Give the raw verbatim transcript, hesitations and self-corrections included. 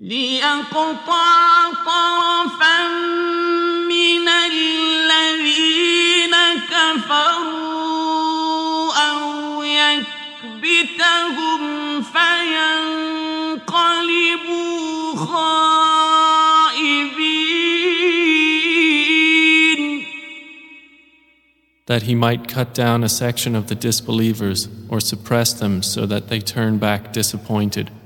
ليقطع طرفا من الذين كفروا أو يكبتهم فينقلبوا خائبين. That he might cut down a section of the disbelievers or suppress them so that they turn back disappointed.